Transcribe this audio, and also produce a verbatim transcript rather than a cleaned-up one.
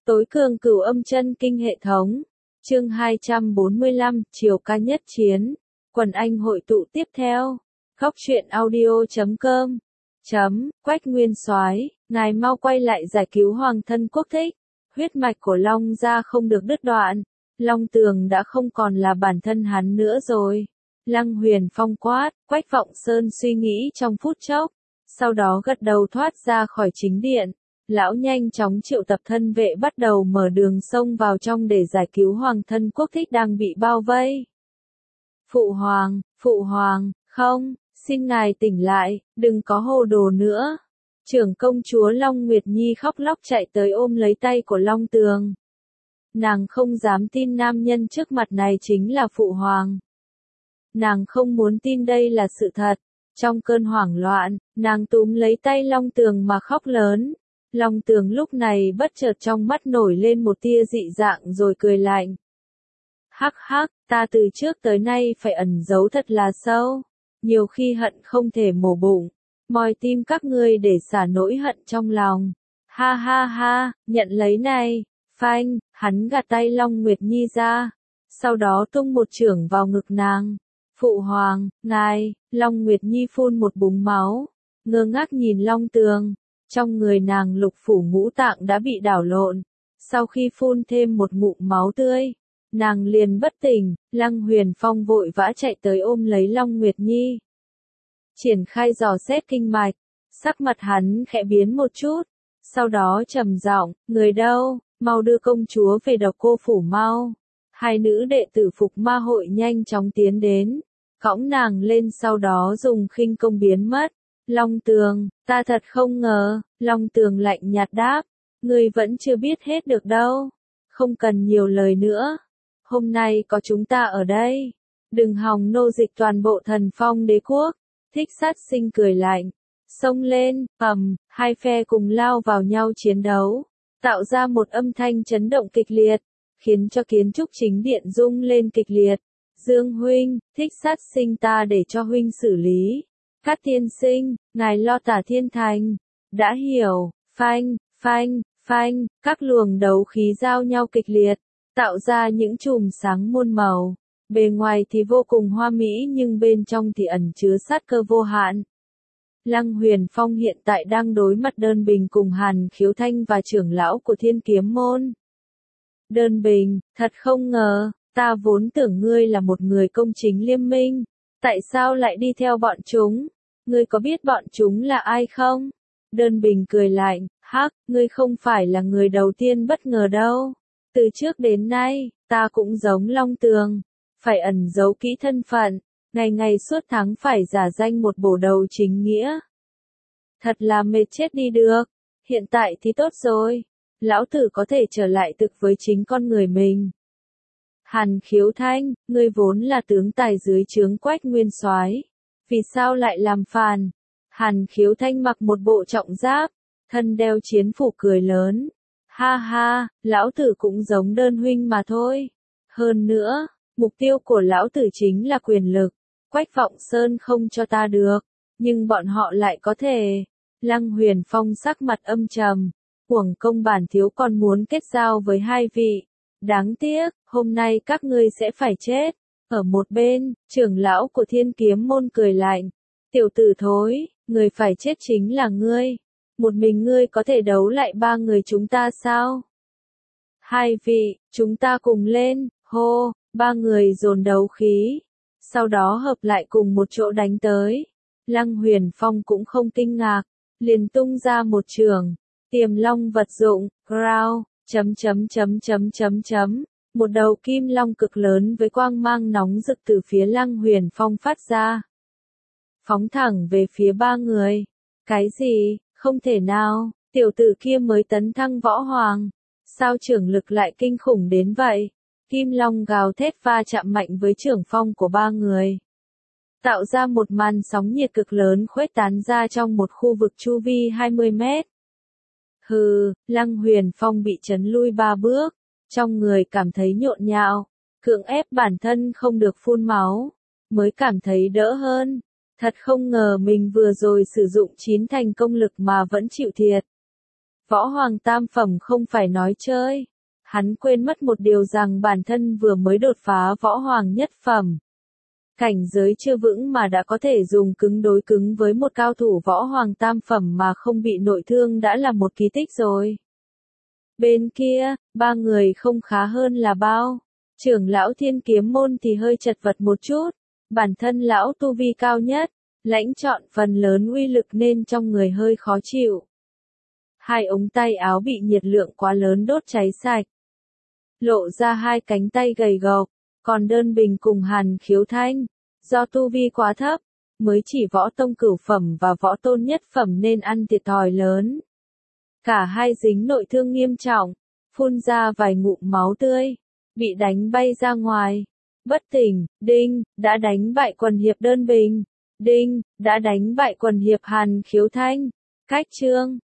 Tối cường cửu âm chân kinh hệ thống. Chương hai trăm bốn mươi lăm, Triều ca nhất chiến. Quần anh hội tụ tiếp theo. Góc truyện audio chấm com. Chấm, Quách Nguyên Soái, ngài mau quay lại giải cứu hoàng thân quốc thích. Huyết mạch của Long gia không được đứt đoạn. Long Tường đã không còn là bản thân hắn nữa rồi. Lăng Huyền Phong quát, Quách Vọng Sơn suy nghĩ trong phút chốc. Sau đó gật đầu thoát ra khỏi chính điện. Lão nhanh chóng triệu tập thân vệ bắt đầu mở đường sông vào trong để giải cứu hoàng thân quốc thích đang bị bao vây. Phụ hoàng, phụ hoàng, không, xin ngài tỉnh lại, đừng có hồ đồ nữa. Trưởng công chúa Long Nguyệt Nhi khóc lóc chạy tới ôm lấy tay của Long Tường. Nàng không dám tin nam nhân trước mặt này chính là phụ hoàng. Nàng không muốn tin đây là sự thật. Trong cơn hoảng loạn, nàng túm lấy tay Long Tường mà khóc lớn. Long Tường lúc này bất chợt trong mắt nổi lên một tia dị dạng rồi cười lạnh. Hắc hắc, ta từ trước tới nay phải ẩn giấu thật là sâu. Nhiều khi hận không thể mổ bụng, moi tim các ngươi để xả nỗi hận trong lòng. Ha ha ha, nhận lấy này. Phanh, hắn gạt tay Long Nguyệt Nhi ra. Sau đó tung một chưởng vào ngực nàng. Phụ hoàng, ngài, Long Nguyệt Nhi phun một búng máu. Ngơ ngác nhìn Long Tường. Trong người nàng lục phủ ngũ tạng đã bị đảo lộn. Sau khi phun thêm một ngụm máu tươi, nàng liền bất tỉnh. Lăng Huyền Phong vội vã chạy tới ôm lấy Long Nguyệt Nhi. Triển khai dò xét kinh mạch. Sắc mặt hắn khẽ biến một chút. Sau đó trầm giọng, người đâu, mau đưa công chúa về Độc Cô phủ mau. Hai nữ đệ tử Phục Ma hội nhanh chóng tiến đến. Cõng nàng lên sau đó dùng khinh công biến mất. Long Tường, ta thật không ngờ. Long Tường lạnh nhạt đáp. Ngươi vẫn chưa biết hết được đâu. Không cần nhiều lời nữa. Hôm nay có chúng ta ở đây. Đừng hòng nô dịch toàn bộ Thần Phong đế quốc. Thích Sát Sinh cười lạnh. Xông lên, ầm, hai phe cùng lao vào nhau chiến đấu. Tạo ra một âm thanh chấn động kịch liệt. Khiến cho kiến trúc chính điện rung lên kịch liệt. Dương huynh, Thích Sát Sinh ta để cho huynh xử lý. Cát tiên sinh, ngài lo Tả Thiên Thành. Đã hiểu, phanh, phanh, phanh, các luồng đấu khí giao nhau kịch liệt, tạo ra những chùm sáng muôn màu. Bề ngoài thì vô cùng hoa mỹ nhưng bên trong thì ẩn chứa sát cơ vô hạn. Lăng Huyền Phong hiện tại đang đối mặt Đơn Bình cùng Hàn Khiếu Thanh và trưởng lão của Thiên Kiếm Môn. Đơn Bình, thật không ngờ, ta vốn tưởng ngươi là một người công chính liêm minh. Tại sao lại đi theo bọn chúng? Ngươi có biết bọn chúng là ai không? Đơn Bình cười lạnh, hắc, ngươi không phải là người đầu tiên bất ngờ đâu. Từ trước đến nay, ta cũng giống Long Tường. Phải ẩn giấu kỹ thân phận, ngày ngày suốt tháng phải giả danh một bổ đầu chính nghĩa. Thật là mệt chết đi được. Hiện tại thì tốt rồi. Lão tử có thể trở lại thực với chính con người mình. Hàn Khiếu Thanh, ngươi vốn là tướng tài dưới trướng Quách Nguyên Soái, vì sao lại làm phản? Hàn Khiếu Thanh mặc một bộ trọng giáp, thân đeo chiến phủ cười lớn. Ha ha, lão tử cũng giống Đơn huynh mà thôi. Hơn nữa, mục tiêu của lão tử chính là quyền lực. Quách Vọng Sơn không cho ta được, nhưng bọn họ lại có thể. Lăng Huyền Phong sắc mặt âm trầm. Uổng công bản thiếu còn muốn kết giao với hai vị. Đáng tiếc, hôm nay các ngươi sẽ phải chết. Ở một bên, trưởng lão của Thiên Kiếm Môn cười lạnh. Tiểu tử thối, người phải chết chính là ngươi. Một mình ngươi có thể đấu lại ba người chúng ta sao? Hai vị, chúng ta cùng lên, hô, ba người dồn đấu khí. Sau đó hợp lại cùng một chỗ đánh tới. Lăng Huyền Phong cũng không kinh ngạc. Liền tung ra một trường. Tiềm long vật dụng, ground, chấm chấm chấm chấm chấm chấm. Một đầu kim long cực lớn với quang mang nóng rực từ phía Lăng Huyền Phong phát ra. Phóng thẳng về phía ba người. Cái gì, không thể nào, tiểu tử kia mới tấn thăng võ hoàng. Sao trưởng lực lại kinh khủng đến vậy? Kim long gào thét va chạm mạnh với trưởng phong của ba người. Tạo ra một màn sóng nhiệt cực lớn khuếch tán ra trong một khu vực chu vi hai mươi mét. Hừ, Lăng Huyền Phong bị chấn lui ba bước. Trong người cảm thấy nhộn nhạo, cưỡng ép bản thân không được phun máu, mới cảm thấy đỡ hơn. Thật không ngờ mình vừa rồi sử dụng chín thành công lực mà vẫn chịu thiệt. Võ hoàng tam phẩm không phải nói chơi. Hắn quên mất một điều rằng bản thân vừa mới đột phá võ hoàng nhất phẩm. Cảnh giới chưa vững mà đã có thể dùng cứng đối cứng với một cao thủ võ hoàng tam phẩm mà không bị nội thương đã là một kỳ tích rồi. Bên kia, ba người không khá hơn là bao. Trưởng lão Thiên Kiếm Môn thì hơi chật vật một chút. Bản thân lão tu vi cao nhất, lãnh trọn phần lớn uy lực nên trong người hơi khó chịu. Hai ống tay áo bị nhiệt lượng quá lớn đốt cháy sạch. Lộ ra hai cánh tay gầy gộc, còn Đơn Bình cùng Hàn Khiếu Thanh, do tu vi quá thấp, mới chỉ võ tông cửu phẩm và võ tôn nhất phẩm nên ăn thiệt thòi lớn. Cả hai dính nội thương nghiêm trọng, phun ra vài ngụm máu tươi, bị đánh bay ra ngoài. Bất tỉnh, Đinh, đã đánh bại quần hiệp Đơn Bình. Đinh, đã đánh bại quần hiệp Hàn Khiếu Thanh. Cách chương